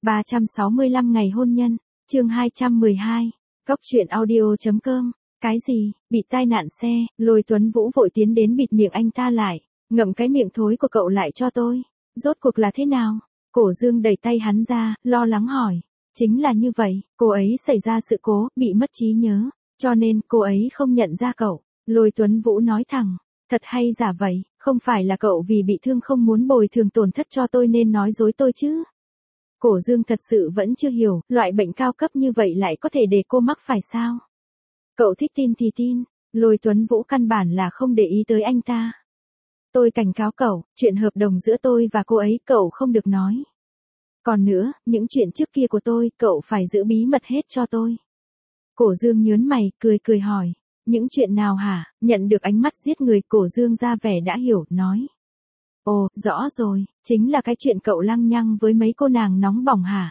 365 ngày hôn nhân, chương 212, Cóc truyện audio.com, cái gì, bị tai nạn xe, Lôi Tuấn Vũ vội tiến đến bịt miệng anh ta lại, ngậm cái miệng thối của cậu lại cho tôi, rốt cuộc là thế nào? Cổ Dương đẩy tay hắn ra, lo lắng hỏi, chính là như vậy, cô ấy xảy ra sự cố, bị mất trí nhớ, cho nên cô ấy không nhận ra cậu, Lôi Tuấn Vũ nói thẳng, thật hay giả vậy, không phải là cậu vì bị thương không muốn bồi thường tổn thất cho tôi nên nói dối tôi chứ? Cổ Dương thật sự vẫn chưa hiểu, loại bệnh cao cấp như vậy lại có thể để cô mắc phải sao? Cậu thích tin thì tin, Lôi Tuấn Vũ căn bản là không để ý tới anh ta. Tôi cảnh cáo cậu, chuyện hợp đồng giữa tôi và cô ấy cậu không được nói. Còn nữa, những chuyện trước kia của tôi, cậu phải giữ bí mật hết cho tôi. Cổ Dương nhớn mày, cười hỏi, những chuyện nào hả? Nhận được ánh mắt giết người, Cổ Dương ra vẻ đã hiểu, nói. Ồ, rõ rồi, chính là cái chuyện cậu lăng nhăng với mấy cô nàng nóng bỏng hả?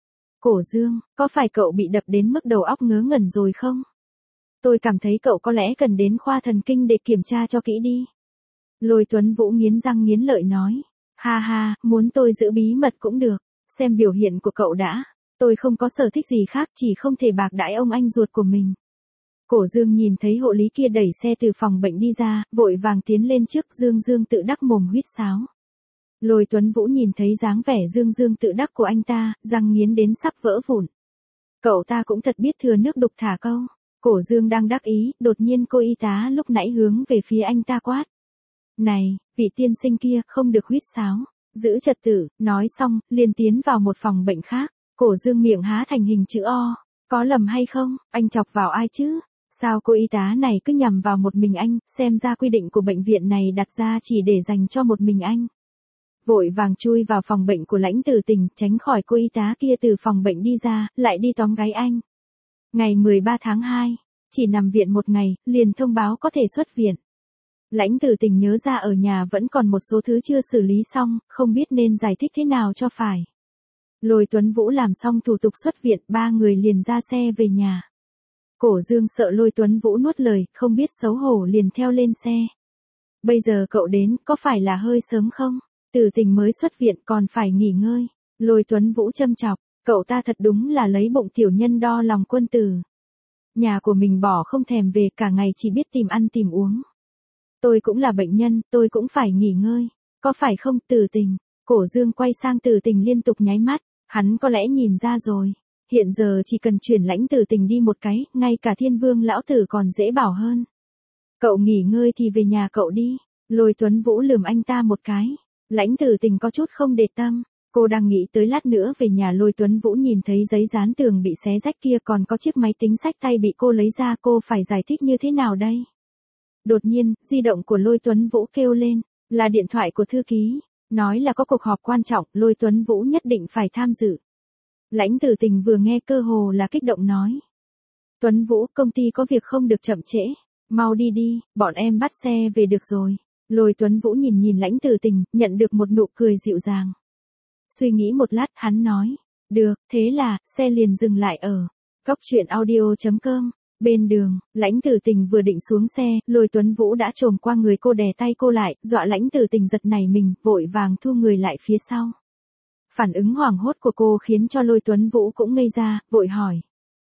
Cổ Dương, có phải cậu bị đập đến mức đầu óc ngớ ngẩn rồi không? Tôi cảm thấy cậu có lẽ cần đến khoa thần kinh để kiểm tra cho kỹ đi. Lôi Tuấn Vũ nghiến răng nghiến lợi nói. Ha ha, muốn tôi giữ bí mật cũng được, xem biểu hiện của cậu đã. Tôi không có sở thích gì khác, chỉ không thể bạc đãi ông anh ruột của mình. Cổ Dương nhìn thấy hộ lý kia đẩy xe từ phòng bệnh đi ra, vội vàng tiến lên trước, Dương tự đắc mồm huýt sáo. Lôi Tuấn Vũ nhìn thấy dáng vẻ Dương tự đắc của anh ta, răng nghiến đến sắp vỡ vụn. Cậu ta cũng thật biết thừa nước đục thả câu. Cổ Dương đang đắc ý, đột nhiên cô y tá lúc nãy hướng về phía anh ta quát. Này, vị tiên sinh kia, không được huýt sáo, giữ trật tự, nói xong, liền tiến vào một phòng bệnh khác. Cổ Dương miệng há thành hình chữ O, có lầm hay không, anh chọc vào ai chứ? Sao cô y tá này cứ nhằm vào một mình anh, xem ra quy định của bệnh viện này đặt ra chỉ để dành cho một mình anh. Vội vàng chui vào phòng bệnh của Lãnh Tử Tình, tránh khỏi cô y tá kia từ phòng bệnh đi ra, lại đi tóm gáy anh. Ngày 13 tháng 2, chỉ nằm viện một ngày, liền thông báo có thể xuất viện. Lãnh Tử Tình nhớ ra ở nhà vẫn còn một số thứ chưa xử lý xong, không biết nên giải thích thế nào cho phải. Lôi Tuấn Vũ làm xong thủ tục xuất viện, ba người liền ra xe về nhà. Cổ Dương sợ Lôi Tuấn Vũ nuốt lời, không biết xấu hổ liền theo lên xe. Bây giờ cậu đến, có phải là hơi sớm không? Tử Tình mới xuất viện còn phải nghỉ ngơi. Lôi Tuấn Vũ châm chọc, cậu ta thật đúng là lấy bụng tiểu nhân đo lòng quân tử. Nhà của mình bỏ không thèm về, cả ngày chỉ biết tìm ăn tìm uống. Tôi cũng là bệnh nhân, tôi cũng phải nghỉ ngơi. Có phải không, Tử Tình? Cổ Dương quay sang Tử Tình liên tục nháy mắt, hắn có lẽ nhìn ra rồi. Hiện giờ chỉ cần chuyển Lãnh Tử Tình đi một cái, ngay cả Thiên Vương lão tử còn dễ bảo hơn. Cậu nghỉ ngơi thì về nhà cậu đi. Lôi Tuấn Vũ lườm anh ta một cái. Lãnh Tử Tình có chút không để tâm. Cô đang nghĩ tới lát nữa về nhà. Lôi Tuấn Vũ nhìn thấy giấy dán tường bị xé rách kia, còn có chiếc máy tính xách tay bị cô lấy ra, cô phải giải thích như thế nào đây? Đột nhiên, di động của Lôi Tuấn Vũ kêu lên, là điện thoại của thư ký, nói là có cuộc họp quan trọng, Lôi Tuấn Vũ nhất định phải tham dự. Lãnh Tử Tình vừa nghe cơ hồ là kích động nói. Tuấn Vũ, công ty có việc không được chậm trễ, mau đi đi, bọn em bắt xe về được rồi. Lôi Tuấn Vũ nhìn Lãnh Tử Tình, nhận được một nụ cười dịu dàng. Suy nghĩ một lát, hắn nói, được, thế là, xe liền dừng lại ở Cóc truyện audio.com. Bên đường, Lãnh Tử Tình vừa định xuống xe, Lôi Tuấn Vũ đã chồm qua người cô, đè tay cô lại, dọa Lãnh Tử Tình giật nảy mình, vội vàng thu người lại phía sau. Phản ứng hoảng hốt của cô khiến cho Lôi Tuấn Vũ cũng ngây ra, vội hỏi.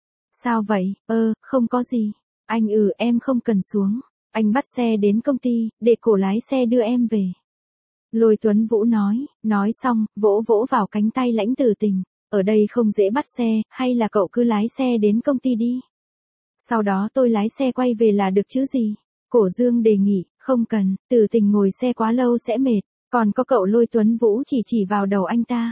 Sao vậy? Không có gì. Anh em không cần xuống. Anh bắt xe đến công ty, để cổ lái xe đưa em về. Lôi Tuấn Vũ nói xong, vỗ vào cánh tay Lãnh Tử Tình. Ở đây không dễ bắt xe, hay là cậu cứ lái xe đến công ty đi. Sau đó tôi lái xe quay về là được chứ gì. Cổ Dương đề nghị, không cần, Tử Tình ngồi xe quá lâu sẽ mệt, còn có cậu. Lôi Tuấn Vũ chỉ vào đầu anh ta.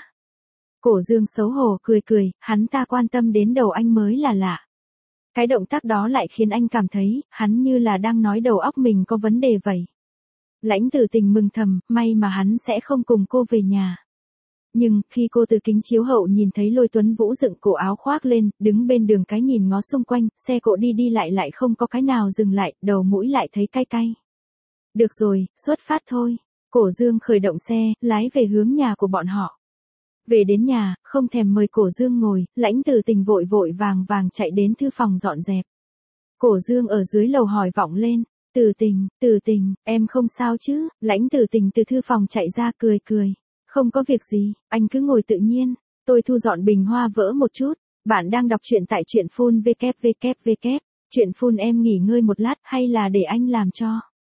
Cổ Dương xấu hổ cười, hắn ta quan tâm đến đầu anh mới là lạ. Cái động tác đó lại khiến anh cảm thấy, hắn như là đang nói đầu óc mình có vấn đề vậy. Lãnh Tử Tình mừng thầm, may mà hắn sẽ không cùng cô về nhà. Nhưng, khi cô từ kính chiếu hậu nhìn thấy Lôi Tuấn Vũ dựng cổ áo khoác lên, đứng bên đường cái nhìn ngó xung quanh, xe cộ đi lại không có cái nào dừng lại, đầu mũi lại thấy cay cay. Được rồi, xuất phát thôi. Cổ Dương khởi động xe, lái về hướng nhà của bọn họ. Về đến nhà, không thèm mời Cổ Dương ngồi, Lãnh Tử Tình vội vàng chạy đến thư phòng dọn dẹp. Cổ Dương ở dưới lầu hỏi vọng lên, Tử Tình, em không sao chứ? Lãnh Tử Tình từ thư phòng chạy ra cười. Không có việc gì, anh cứ ngồi tự nhiên. Tôi thu dọn bình hoa vỡ một chút. Bạn đang đọc truyện tại truyện phun www. Truyện phun em nghỉ ngơi một lát hay là để anh làm cho.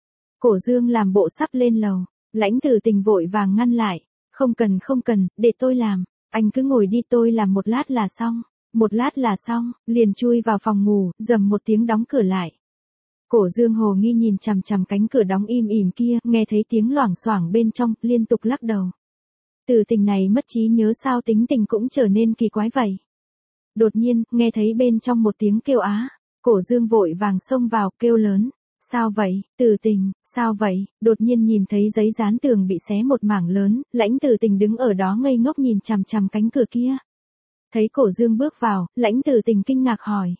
Cổ Dương làm bộ sắp lên lầu. Lãnh Tử Tình vội vàng ngăn lại. Không cần, để tôi làm. Anh cứ ngồi đi, tôi làm một lát là xong. Một lát là xong, liền chui vào phòng ngủ, rầm một tiếng đóng cửa lại. Cổ Dương hồ nghi nhìn chằm chằm cánh cửa đóng im ỉm kia, nghe thấy tiếng loảng xoảng bên trong, liên tục lắc đầu. Tử Tình này mất trí nhớ sao, tính tình cũng trở nên kỳ quái vậy. Đột nhiên, nghe thấy bên trong một tiếng kêu á. Cổ Dương vội vàng xông vào, kêu lớn. Sao vậy, Tử Tình, sao vậy? Đột nhiên nhìn thấy giấy dán tường bị xé một mảng lớn, Lãnh Tử Tình đứng ở đó ngây ngốc nhìn chằm chằm cánh cửa kia. Thấy Cổ Dương bước vào, Lãnh Tử Tình kinh ngạc hỏi.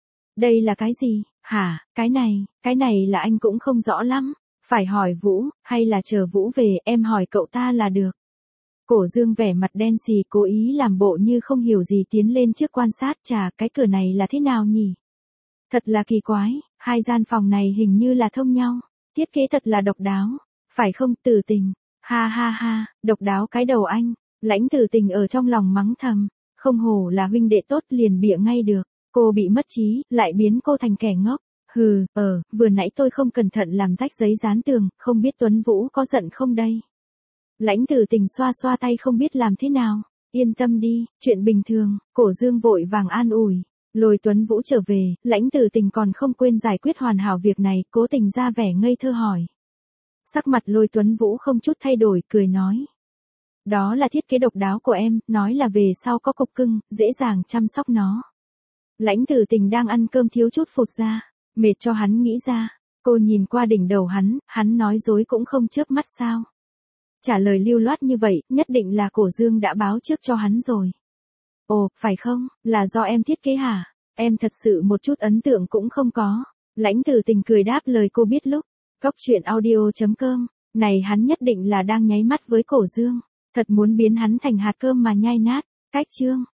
Đây là cái gì? Hả, cái này là anh cũng không rõ lắm. Phải hỏi Vũ, hay là chờ Vũ về, em hỏi cậu ta là được. Cổ Dương vẻ mặt đen xì, cố ý làm bộ như không hiểu gì, tiến lên trước quan sát. Chà, cái cửa này là thế nào nhỉ? Thật là kỳ quái, hai gian phòng này hình như là thông nhau. Thiết kế thật là độc đáo. Phải không, Tử Tình? Ha ha ha, độc đáo cái đầu anh. Lãnh Tử Tình ở trong lòng mắng thầm. Không hổ là huynh đệ tốt, liền bịa ngay được. Cô bị mất trí, lại biến cô thành kẻ ngốc. Hừ, vừa nãy tôi không cẩn thận làm rách giấy dán tường, không biết Tuấn Vũ có giận không đây? Lãnh Tử Tình xoa xoa tay không biết làm thế nào. Yên tâm đi, chuyện bình thường. Cổ Dương vội vàng an ủi. Lôi Tuấn Vũ trở về, Lãnh Tử Tình còn không quên giải quyết hoàn hảo việc này, cố tình ra vẻ ngây thơ hỏi. Sắc mặt Lôi Tuấn Vũ không chút thay đổi, cười nói. Đó là thiết kế độc đáo của em, nói là về sau có cục cưng, dễ dàng chăm sóc nó. Lãnh Tử Tình đang ăn cơm thiếu chút phụt ra, mệt cho hắn nghĩ ra. Cô nhìn qua đỉnh đầu hắn nói dối cũng không chớp mắt sao. Trả lời lưu loát như vậy, nhất định là Cổ Dương đã báo trước cho hắn rồi. Ồ, phải không, là do em thiết kế hả? Em thật sự một chút ấn tượng cũng không có. Lãnh Tử Tình cười đáp lời cô biết lúc. Cóc truyện audio.com, này hắn nhất định là đang nháy mắt với Cổ Dương. Thật muốn biến hắn thành hạt cơm mà nhai nát. Cách chương.